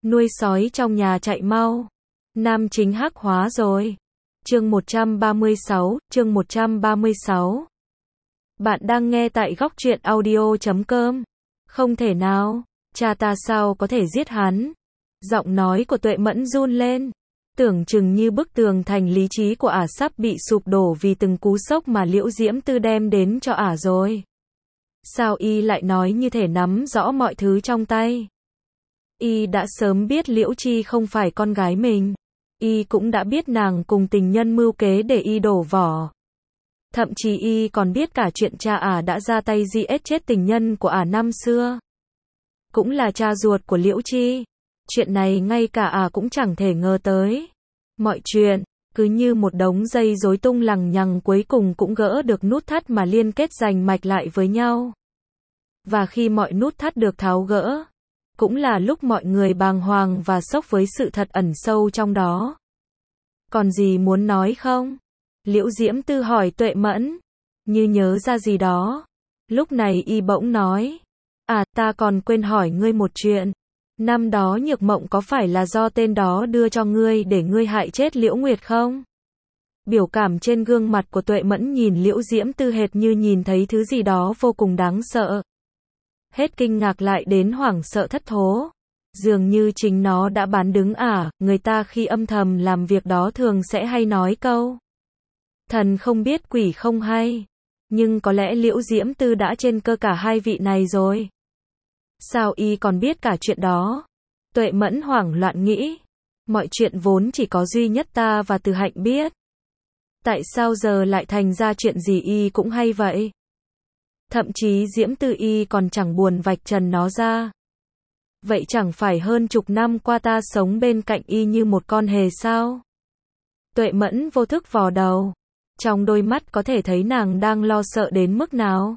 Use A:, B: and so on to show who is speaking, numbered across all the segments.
A: nuôi sói trong nhà chạy mau. Nam chính hắc hóa rồi. Chương 136, chương 136. Bạn đang nghe tại góc truyện audio.com. Không thể nào, cha ta sao có thể giết hắn? Giọng nói của Tuệ Mẫn run lên. Tưởng chừng như bức tường thành lý trí của ả sắp bị sụp đổ vì từng cú sốc mà Liễu Diễm Tư đem đến cho ả rồi. Sao y lại nói như thể nắm rõ mọi thứ trong tay? Y đã sớm biết Liễu Chi không phải con gái mình. Y cũng đã biết nàng cùng tình nhân mưu kế để y đổ vỏ. Thậm chí y còn biết cả chuyện cha ả đã ra tay giết chết tình nhân của ả năm xưa. Cũng là cha ruột của Liễu Chi. Chuyện này ngay cả ả cũng chẳng thể ngờ tới. Mọi chuyện, cứ như một đống dây rối tung lằng nhằng cuối cùng cũng gỡ được nút thắt mà liên kết rành mạch lại với nhau. Và khi mọi nút thắt được tháo gỡ, cũng là lúc mọi người bàng hoàng và sốc với sự thật ẩn sâu trong đó. Còn gì muốn nói không? Liễu Diễm Tư hỏi Tuệ Mẫn, như nhớ ra gì đó. Lúc này y bỗng nói, ta còn quên hỏi ngươi một chuyện. Năm đó Nhược Mộng có phải là do tên đó đưa cho ngươi để ngươi hại chết Liễu Nguyệt không? Biểu cảm trên gương mặt của Tuệ Mẫn nhìn Liễu Diễm Tư hệt như nhìn thấy thứ gì đó vô cùng đáng sợ. Hết kinh ngạc lại đến hoảng sợ thất thố. Dường như chính nó đã bán đứng người ta khi âm thầm làm việc đó thường sẽ hay nói câu thần không biết quỷ không hay. Nhưng có lẽ Liễu Diễm Tư đã trên cơ cả hai vị này rồi. Sao y còn biết cả chuyện đó? Tuệ Mẫn hoảng loạn nghĩ. Mọi chuyện vốn chỉ có duy nhất ta và Từ Hạnh biết. Tại sao giờ lại thành ra chuyện gì y cũng hay vậy? Thậm chí Diễm Tư y còn chẳng buồn vạch trần nó ra. Vậy chẳng phải hơn chục năm qua ta sống bên cạnh y như một con hề sao? Tuệ Mẫn vô thức vò đầu. Trong đôi mắt có thể thấy nàng đang lo sợ đến mức nào.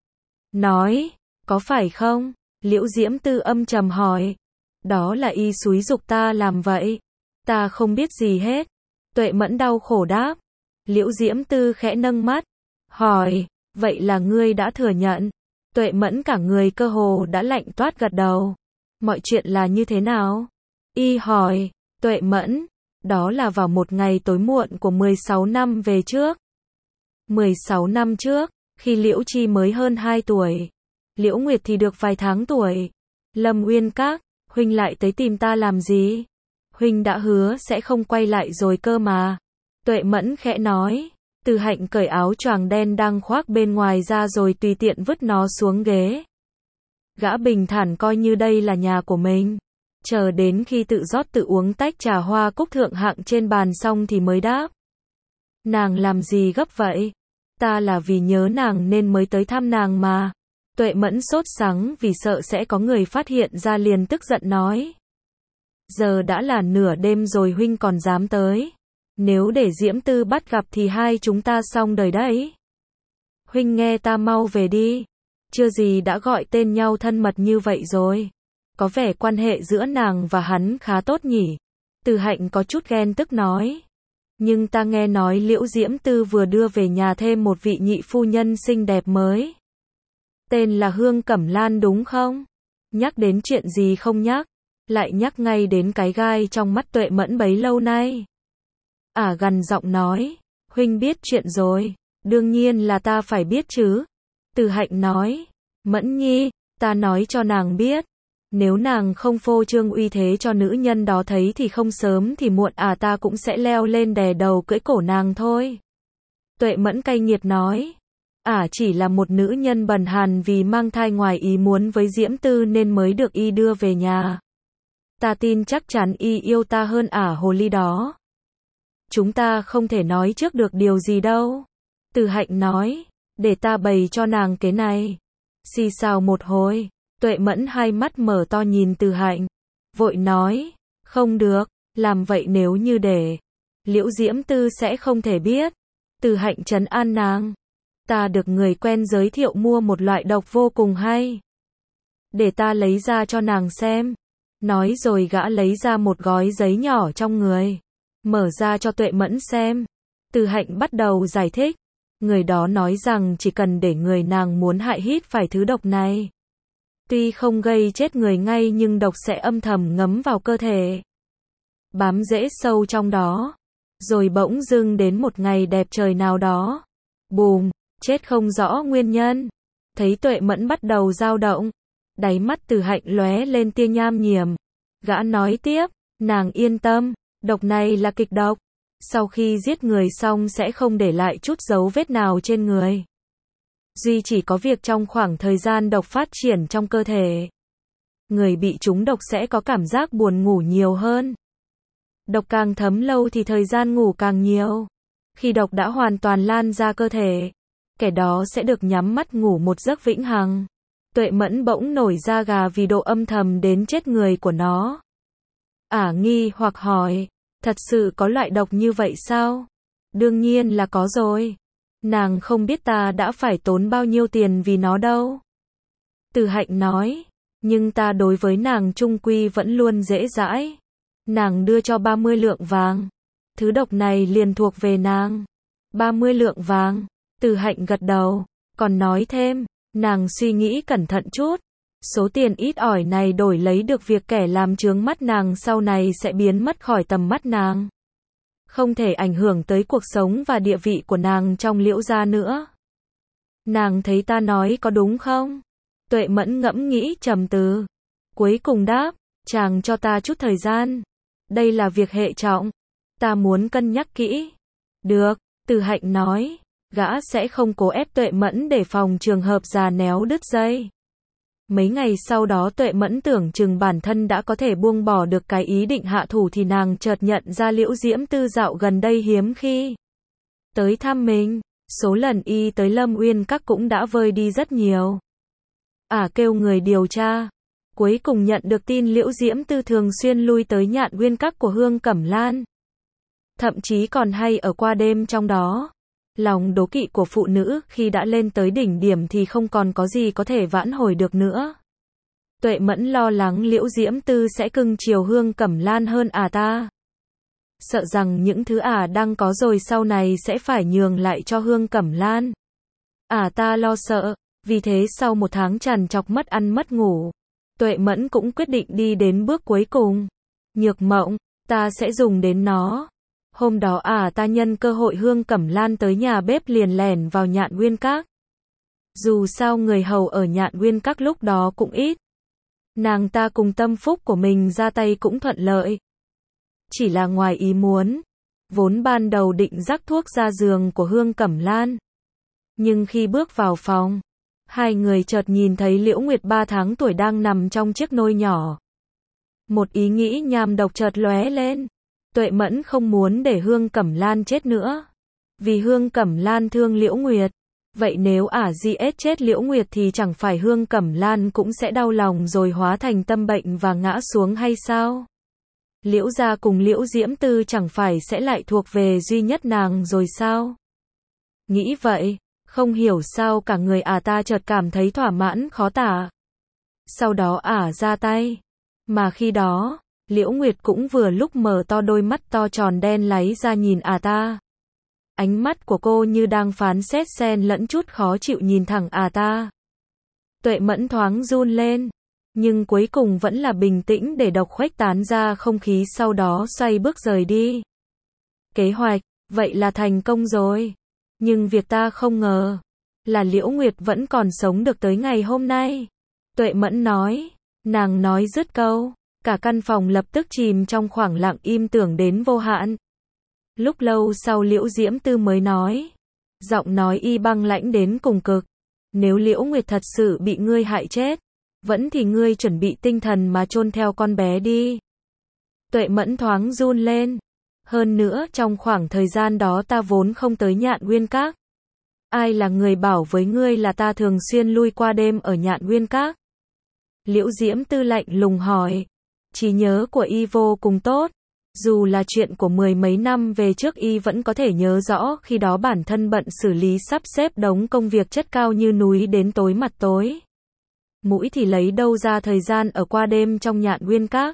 A: Nói, có phải không? Liễu Diễm Tư âm trầm hỏi. Đó là y xúi giục ta làm vậy. Ta không biết gì hết. Tuệ Mẫn đau khổ đáp. Liễu Diễm Tư khẽ nâng mắt. Hỏi, vậy là ngươi đã thừa nhận? Tuệ Mẫn cả người cơ hồ đã lạnh toát gật đầu. Mọi chuyện là như thế nào? Y hỏi. Tuệ Mẫn. Đó là vào một ngày tối muộn của 16 năm về trước. 16 năm trước, khi Liễu Chi mới hơn 2 tuổi. Liễu Nguyệt thì được vài tháng tuổi. Lâm Uyên Các, huynh lại tới tìm ta làm gì? Huynh đã hứa sẽ không quay lại rồi cơ mà. Tuệ Mẫn khẽ nói. Từ Hạnh cởi áo choàng đen đang khoác bên ngoài ra rồi tùy tiện vứt nó xuống ghế. Gã bình thản coi như đây là nhà của mình. Chờ đến khi tự rót tự uống tách trà hoa cúc thượng hạng trên bàn xong thì mới đáp. Nàng làm gì gấp vậy? Ta là vì nhớ nàng nên mới tới thăm nàng mà. Tuệ Mẫn sốt sắng vì sợ sẽ có người phát hiện ra liền tức giận nói. Giờ đã là nửa đêm rồi huynh còn dám tới. Nếu để Diễm Tư bắt gặp thì hai chúng ta xong đời đấy. Huynh nghe ta mau về đi. Chưa gì đã gọi tên nhau thân mật như vậy rồi. Có vẻ quan hệ giữa nàng và hắn khá tốt nhỉ. Từ Hạnh có chút ghen tức nói. Nhưng ta nghe nói Liễu Diễm Tư vừa đưa về nhà thêm một vị nhị phu nhân xinh đẹp mới. Tên là Hương Cẩm Lan đúng không? Nhắc đến chuyện gì không nhắc? Lại nhắc ngay đến cái gai trong mắt Tuệ Mẫn bấy lâu nay. Gằn giọng nói. Huynh biết chuyện rồi. Đương nhiên là ta phải biết chứ. Từ Hạnh nói. Mẫn nhi, ta nói cho nàng biết. Nếu nàng không phô trương uy thế cho nữ nhân đó thấy thì không sớm thì muộn ta cũng sẽ leo lên đè đầu cưỡi cổ nàng thôi. Tuệ Mẫn cay nghiệt nói. Chỉ là một nữ nhân bần hàn vì mang thai ngoài ý muốn với Diễm Tư nên mới được y đưa về nhà. Ta tin chắc chắn y yêu ta hơn hồ ly đó. Chúng ta không thể nói trước được điều gì đâu. Từ Hạnh nói. Để ta bày cho nàng cái này. Xì xào một hồi. Tuệ Mẫn hai mắt mở to nhìn Từ Hạnh. Vội nói. Không được. Làm vậy nếu như để Liễu Diễm Tư sẽ không thể biết. Từ Hạnh trấn an nàng. Ta được người quen giới thiệu mua một loại độc vô cùng hay. Để ta lấy ra cho nàng xem. Nói rồi gã lấy ra một gói giấy nhỏ trong người. Mở ra cho Tuệ Mẫn xem. Từ Hạnh bắt đầu giải thích. Người đó nói rằng chỉ cần để người nàng muốn hại hít phải thứ độc này. Tuy không gây chết người ngay nhưng độc sẽ âm thầm ngấm vào cơ thể, bám rễ sâu trong đó. Rồi bỗng dưng đến một ngày đẹp trời nào đó, bùm, chết không rõ nguyên nhân. Thấy Tuệ Mẫn bắt đầu dao động, đáy mắt Từ Hạnh lóe lên tia nham nhiềm. Gã nói tiếp, nàng yên tâm, độc này là kịch độc. Sau khi giết người xong sẽ không để lại chút dấu vết nào trên người. Duy chỉ có việc trong khoảng thời gian độc phát triển trong cơ thể, người bị trúng độc sẽ có cảm giác buồn ngủ nhiều hơn. Độc càng thấm lâu thì thời gian ngủ càng nhiều. Khi độc đã hoàn toàn lan ra cơ thể, kẻ đó sẽ được nhắm mắt ngủ một giấc vĩnh hằng. Tuệ Mẫn bỗng nổi da gà vì độ âm thầm đến chết người của nó. Nghi hoặc hỏi, thật sự có loại độc như vậy sao? Đương nhiên là có rồi. Nàng không biết ta đã phải tốn bao nhiêu tiền vì nó đâu. Từ Hạnh nói, nhưng ta đối với nàng chung quy vẫn luôn dễ dãi. Nàng đưa cho 30 lượng vàng. Thứ độc này liền thuộc về nàng. 30 lượng vàng. Từ Hạnh gật đầu, còn nói thêm, nàng suy nghĩ cẩn thận chút. Số tiền ít ỏi này đổi lấy được việc kẻ làm chướng mắt nàng sau này sẽ biến mất khỏi tầm mắt nàng. Không thể ảnh hưởng tới cuộc sống và địa vị của nàng trong Liễu gia nữa. Nàng thấy ta nói có đúng không? Tuệ Mẫn ngẫm nghĩ trầm tư. Cuối cùng đáp, chàng cho ta chút thời gian. Đây là việc hệ trọng. Ta muốn cân nhắc kỹ. Được, Từ Hạnh nói. Gã sẽ không cố ép Tuệ Mẫn để phòng trường hợp già néo đứt dây. Mấy ngày sau đó Tuệ Mẫn tưởng chừng bản thân đã có thể buông bỏ được cái ý định hạ thủ thì nàng chợt nhận ra Liễu Diễm Tư dạo gần đây hiếm khi tới thăm mình. Số lần y tới Lâm Uyên Các cũng đã vơi đi rất nhiều. Kêu người điều tra. Cuối cùng nhận được tin Liễu Diễm Tư thường xuyên lui tới Nhạn Uyên Các của Hương Cẩm Lan. Thậm chí còn hay ở qua đêm trong đó. Lòng đố kỵ của phụ nữ khi đã lên tới đỉnh điểm thì không còn có gì có thể vãn hồi được nữa. Tuệ Mẫn lo lắng Liễu Diễm Tư sẽ cưng chiều Hương Cẩm Lan hơn ta. Sợ rằng những thứ đang có rồi sau này sẽ phải nhường lại cho Hương Cẩm Lan. Ta lo sợ, vì thế sau một tháng trằn trọc mất ăn mất ngủ, Tuệ Mẫn cũng quyết định đi đến bước cuối cùng. Nhược mộng, ta sẽ dùng đến nó. Hôm đó ta nhân cơ hội Hương Cẩm Lan tới nhà bếp liền lẻn vào Nhạn Uyên Các. Dù sao người hầu ở Nhạn Uyên Các lúc đó cũng ít. Nàng ta cùng tâm phúc của mình ra tay cũng thuận lợi. Chỉ là ngoài ý muốn. Vốn ban đầu định rắc thuốc ra giường của Hương Cẩm Lan. Nhưng khi bước vào phòng, hai người chợt nhìn thấy Liễu Nguyệt 3 tháng tuổi đang nằm trong chiếc nôi nhỏ. Một ý nghĩ nham độc chợt lóe lên. Tuệ Mẫn không muốn để Hương Cẩm Lan chết nữa. Vì Hương Cẩm Lan thương Liễu Nguyệt. Vậy nếu giết chết Liễu Nguyệt thì chẳng phải Hương Cẩm Lan cũng sẽ đau lòng rồi hóa thành tâm bệnh và ngã xuống hay sao? Liễu gia cùng Liễu Diễm Tư chẳng phải sẽ lại thuộc về duy nhất nàng rồi sao? Nghĩ vậy, không hiểu sao cả người ta chợt cảm thấy thỏa mãn khó tả. Sau đó ra tay. Mà khi đó, Liễu Nguyệt cũng vừa lúc mở to đôi mắt to tròn đen láy ra nhìn ta. Ánh mắt của cô như đang phán xét xen lẫn chút khó chịu nhìn thẳng ta. Tuệ Mẫn thoáng run lên, nhưng cuối cùng vẫn là bình tĩnh để độc khuếch tán ra không khí, sau đó xoay bước rời đi. Kế hoạch, vậy là thành công rồi. Nhưng việc ta không ngờ, là Liễu Nguyệt vẫn còn sống được tới ngày hôm nay. Tuệ Mẫn nói, nàng nói dứt câu. Cả căn phòng lập tức chìm trong khoảng lặng im tưởng đến vô hạn. Lúc lâu sau Liễu Diễm Tư mới nói. Giọng nói y băng lãnh đến cùng cực. Nếu Liễu Nguyệt thật sự bị ngươi hại chết, vẫn thì ngươi chuẩn bị tinh thần mà chôn theo con bé đi. Tuệ Mẫn thoáng run lên. Hơn nữa trong khoảng thời gian đó ta vốn không tới Nhạn Uyên Các. Ai là người bảo với ngươi là ta thường xuyên lui qua đêm ở Nhạn Uyên Các? Liễu Diễm Tư lạnh lùng hỏi. Trí nhớ của y vô cùng tốt. Dù là chuyện của 10 mấy năm về trước y vẫn có thể nhớ rõ khi đó bản thân bận xử lý sắp xếp đống công việc chất cao như núi đến tối mặt tối. Mũi thì lấy đâu ra thời gian ở qua đêm trong Nhạn Uyên Các.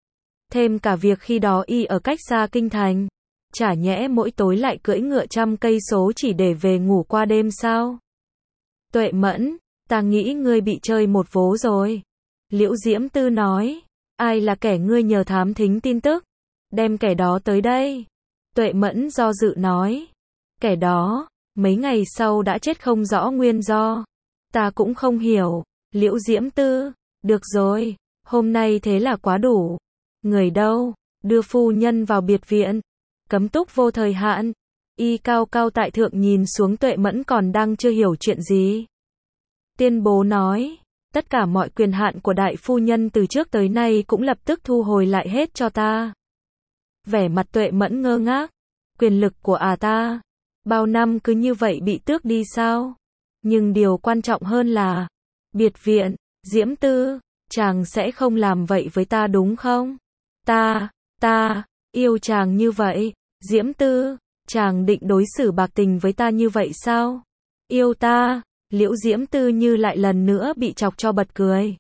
A: Thêm cả việc khi đó y ở cách xa kinh thành. Chả nhẽ mỗi tối lại cưỡi ngựa 100 cây số chỉ để về ngủ qua đêm sao? Tuệ Mẫn, Ta nghĩ ngươi bị chơi một vố rồi. Liễu Diễm Tư nói. Ai là kẻ ngươi nhờ thám thính tin tức? Đem kẻ đó tới đây. Tuệ Mẫn do dự nói. Kẻ đó, mấy ngày sau đã chết không rõ nguyên do. Ta cũng không hiểu. Liễu Diễm Tư. Được rồi, hôm nay thế là quá đủ. Người đâu? Đưa phu nhân vào biệt viện. Cấm túc vô thời hạn. Y cao cao tại thượng nhìn xuống Tuệ Mẫn còn đang chưa hiểu chuyện gì. Tuyên bố nói. Tất cả mọi quyền hạn của đại phu nhân từ trước tới nay cũng lập tức thu hồi lại hết cho ta. Vẻ mặt Tuệ Mẫn ngơ ngác. Quyền lực của ta, bao năm cứ như vậy bị tước đi sao? Nhưng điều quan trọng hơn là, biệt viện, Diễm Tư, chàng sẽ không làm vậy với ta đúng không? Ta, yêu chàng như vậy, Diễm Tư, chàng định đối xử bạc tình với ta như vậy sao? Yêu ta, Liễu Diễm Tư như lại lần nữa bị chọc cho bật cười.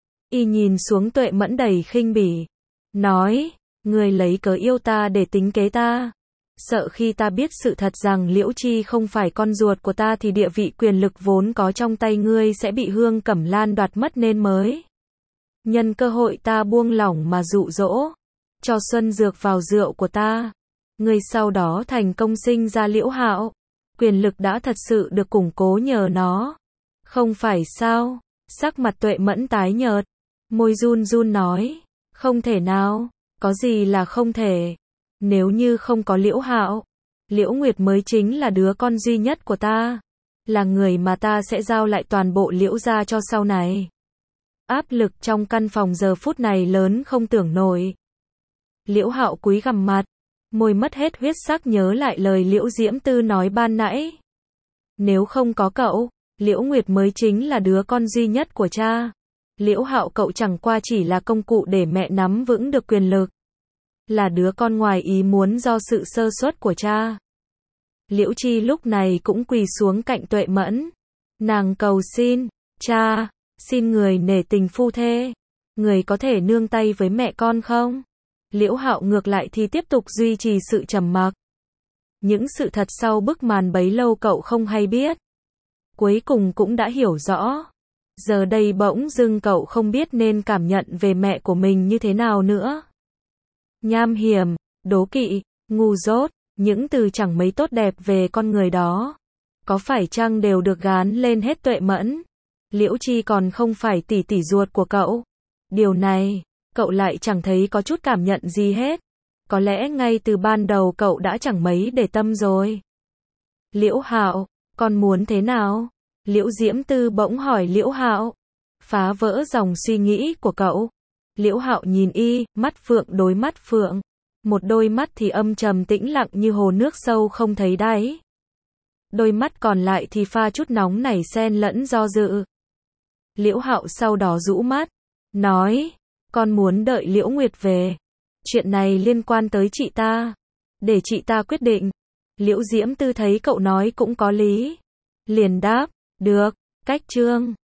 A: Y nhìn xuống Tuệ Mẫn đầy khinh bỉ, nói, ngươi lấy cớ yêu ta để tính kế ta. Sợ khi ta biết sự thật rằng Liễu Chi không phải con ruột của ta thì địa vị quyền lực vốn có trong tay ngươi sẽ bị Hương Cẩm Lan đoạt mất nên mới. Nhân cơ hội ta buông lỏng mà dụ dỗ, cho xuân dược vào rượu của ta. Ngươi sau đó thành công sinh ra Liễu Hạo. Quyền lực đã thật sự được củng cố nhờ nó. Không phải sao? Sắc mặt Tuệ Mẫn tái nhợt. Môi run run nói. Không thể nào. Có gì là không thể. Nếu như không có Liễu Hạo, Liễu Nguyệt mới chính là đứa con duy nhất của ta. Là người mà ta sẽ giao lại toàn bộ Liễu gia cho sau này. Áp lực trong căn phòng giờ phút này lớn không tưởng nổi. Liễu Hạo cúi gằm mặt, môi mất hết huyết sắc nhớ lại lời Liễu Diễm Tư nói ban nãy. Nếu không có cậu, Liễu Nguyệt mới chính là đứa con duy nhất của cha. Liễu Hạo cậu chẳng qua chỉ là công cụ để mẹ nắm vững được quyền lực. Là đứa con ngoài ý muốn do sự sơ suất của cha. Liễu Chi lúc này cũng quỳ xuống cạnh Tuệ Mẫn. Nàng cầu xin, cha, xin người nể tình phu thê. Người có thể nương tay với mẹ con không? Liễu Hạo ngược lại thì tiếp tục duy trì sự trầm mặc. Những sự thật sau bức màn bấy lâu cậu không hay biết. Cuối cùng cũng đã hiểu rõ. Giờ đây bỗng dưng cậu không biết nên cảm nhận về mẹ của mình như thế nào nữa. Nham hiểm, đố kỵ, ngu dốt, những từ chẳng mấy tốt đẹp về con người đó. Có phải chăng đều được gán lên hết Tuệ Mẫn? Liễu Chi còn không phải tỷ tỷ ruột của cậu. Điều này, cậu lại chẳng thấy có chút cảm nhận gì hết. Có lẽ ngay từ ban đầu cậu đã chẳng mấy để tâm rồi. Liễu Hạo, con muốn thế nào? Liễu Diễm Tư bỗng hỏi Liễu Hạo. Phá vỡ dòng suy nghĩ của cậu. Liễu Hạo nhìn y, mắt phượng đối mắt phượng. Một đôi mắt thì âm trầm tĩnh lặng như hồ nước sâu không thấy đáy. Đôi mắt còn lại thì pha chút nóng nảy xen lẫn do dự. Liễu Hạo sau đó rũ mắt, nói, con muốn đợi Liễu Nguyệt về. Chuyện này liên quan tới chị ta. Để chị ta quyết định. Liễu Diễm Tư thấy cậu nói cũng có lý. Liền đáp, được, cách chương.